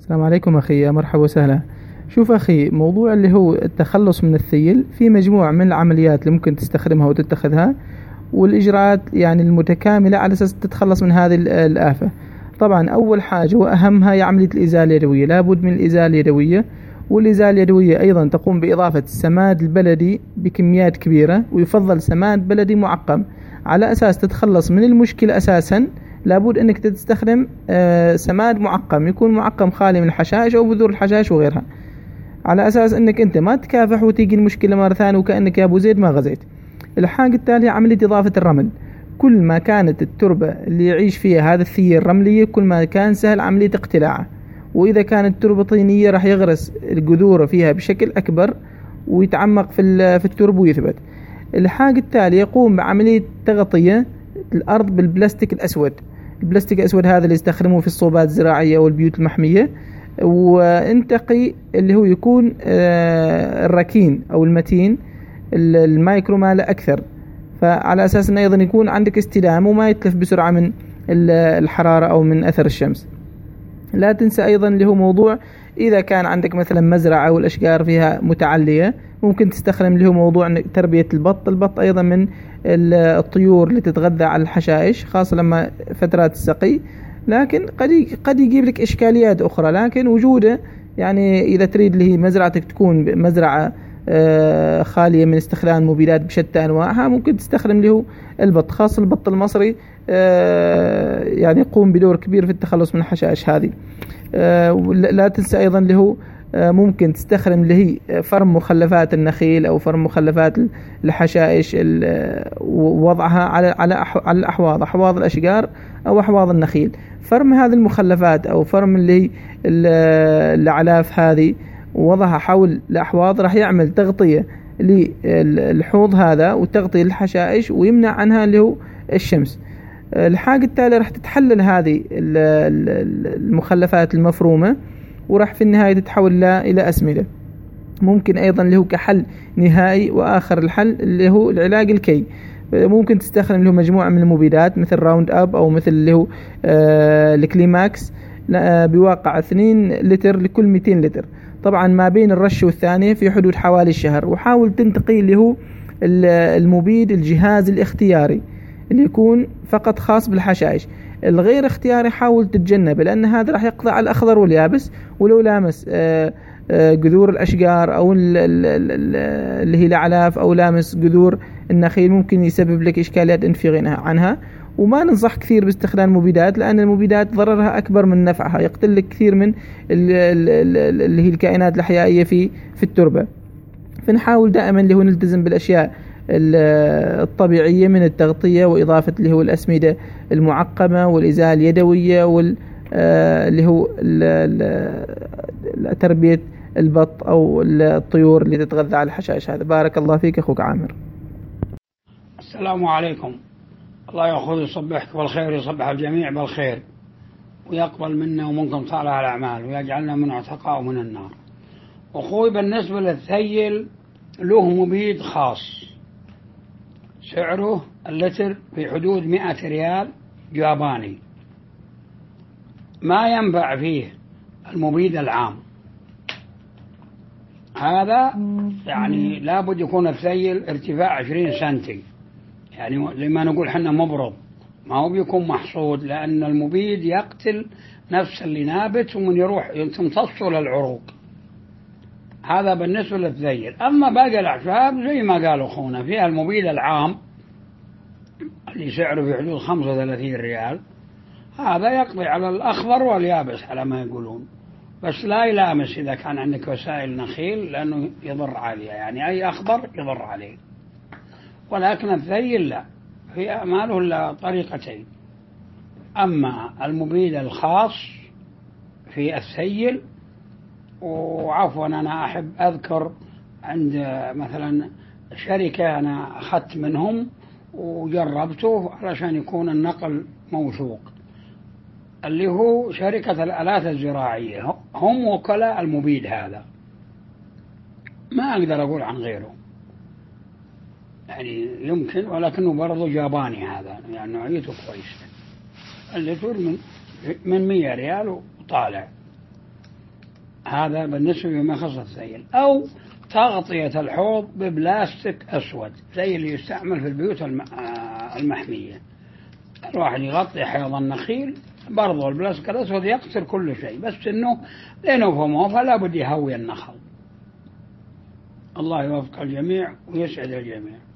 السلام عليكم أخي، يا مرحبا وسهلا. شوف أخي، موضوع اللي هو التخلص من الثيل في مجموعة من العمليات اللي ممكن تستخدمها وتتخذها، والإجراءات يعني المتكاملة على أساس تتخلص من هذه الآفة. طبعا أول حاجة وأهمها هي عملية الإزالة اليدوية، لابد من الإزالة اليدوية. والإزالة اليدوية أيضا تقوم بإضافة السماد البلدي بكميات كبيرة، ويفضل سماد بلدي معقم على أساس تتخلص من المشكلة. أساسا لابد أنك تستخدم سماد معقم، يكون معقم خالي من الحشائش أو بذور الحشائش وغيرها، على أساس أنك أنت ما تكافح وتيجي المشكلة مرة ثانية وكأنك يا أبو زيد ما غزيت. الحاجة التالية عملية إضافة الرمل. كل ما كانت التربة اللي يعيش فيها هذا الثير رملية، كل ما كان سهل عملية اقتلاعه. وإذا كانت تربة طينية راح يغرس الجذور فيها بشكل أكبر ويتعمق في التربة ويثبت. الحاجة التالية يقوم بعملية تغطية الأرض بالبلاستيك الأسود. البلاستيك الأسود هذا اللي يستخدموه في الصوبات الزراعية والبيوت المحمية، وانتقي اللي هو يكون الركين أو المتين، المايكرو ماله أكثر، فعلى أساس أنه أيضا يكون عندك استدامة وما يتلف بسرعة من الحرارة أو من أثر الشمس. لا تنسى أيضا اللي هو موضوع إذا كان عندك مثلا مزرعة والأشجار فيها متعلية، ممكن تستخدم اللي هو موضوع تربية البط أيضا من الطيور اللي تتغذى على الحشائش، خاصة لما فترات السقي. لكن قد يجيب لك إشكاليات أخرى، لكن وجوده يعني إذا تريد اللي هي مزرعتك تكون مزرعة خالية من استخدام المبيدات بشتى أنواعها، ممكن تستخدم اللي هو البط، خاصة البط المصري يعني يقوم بدور كبير في التخلص من الحشائش هذه. لا تنسى أيضا اللي هو ممكن تستخدم اللي هي فرم مخلفات النخيل أو فرم مخلفات الحشائش، ووضعها على أحواض الأشجار أو أحواض النخيل. فرم هذه المخلفات أو فرم اللي هي الأعلاف هذه ووضعها حول الأحواض راح يعمل تغطية للحوض هذا وتغطية للحشائش ويمنع عنها اللي هو الشمس. الحاجة التالية راح تتحلل هذه المخلفات المفرومة، وراح في النهاية تتحول إلى أسمدة. ممكن أيضا اللي هو كحل نهائي وآخر الحل اللي هو العلاج الكي، ممكن تستخدم له مجموعة من المبيدات مثل راوند أب أو مثل اللي هو الكليماكس بواقع 2 لتر لكل 200 لتر. طبعا ما بين الرش والثانية في حدود حوالي الشهر. وحاول تنتقي اللي هو المبيد الجهاز الاختياري اللي يكون فقط خاص بالحشائش. الغير اختياري حاول تتجنب، لأن هذا راح يقضي على الأخضر واليابس، ولو لامس جذور الأشجار أو اللي هي الأعلاف أو لامس جذور النخيل ممكن يسبب لك إشكاليات انت في غنى عنها. وما ننصح كثير باستخدام المبيدات، لأن المبيدات ضررها أكبر من نفعها، يقتل لك كثير من اللي هي الكائنات الحيوية في التربة. فنحاول دائما اللي هو نلتزم بالأشياء الطبيعية من التغطية وإضافة اللي هو الأسمدة المعقمة والإزالة اليدوية اللي هو تربية البط أو الطيور اللي تتغذى على الحشائش هذا. بارك الله فيك أخوك عامر. السلام عليكم. الله يأخذ يصبحك بالخير، يصبح الجميع بالخير، ويقبل منا ومنكم صالح الأعمال، ويجعلنا من عتقاء من النار. أخوي بالنسبة للثيل له مبيد خاص سعره اللتر في حدود 100 ريال ياباني. ما ينفع فيه المبيد العام هذا، يعني لابد يكون الثيل ارتفاع 20 سنتي، يعني زي ما نقول حنا مبرد، ما هو بيكون محصود، لأن المبيد يقتل نفس اللي نابت ومن يروح تمتصه للعروق. هذا بالنسبة للثيل. أما باقي الأعشاب زي ما قالوا أخونا فيها المبيد العام اللي سعره في حدود 35 ريال، هذا يقضي على الأخضر واليابس على ما يقولون، بس لا يلامس إذا كان عندك وسائل نخيل لأنه يضر عليها، يعني أي أخضر يضر عليه. ولكن الثيل لا، في أعماله إلا طريقتين. أما المبيد الخاص في الثيل، وعفوا أنا أحب أذكر عند مثلا شركة أنا أخذت منهم وجربته علشان يكون النقل موثوق، اللي هو شركة الآلات الزراعية، هم وكلاء المبيد هذا، ما أقدر أقول عن غيره، يعني يمكن، ولكنه برضو ياباني هذا، يعني نوعيته كويسة. اللتر من 100 ريال وطالع. هذا بالنسبة لما يخص الثيل. أو تغطية الحوض ببلاستيك أسود زي اللي يستعمل في البيوت المحمية. الواحد يغطي حيض النخيل برضو البلاستيك الأسود يقتل كل شيء، بس إنه لنفهمه فلا بد يهوي النخل. الله يوفق الجميع ويسعد الجميع.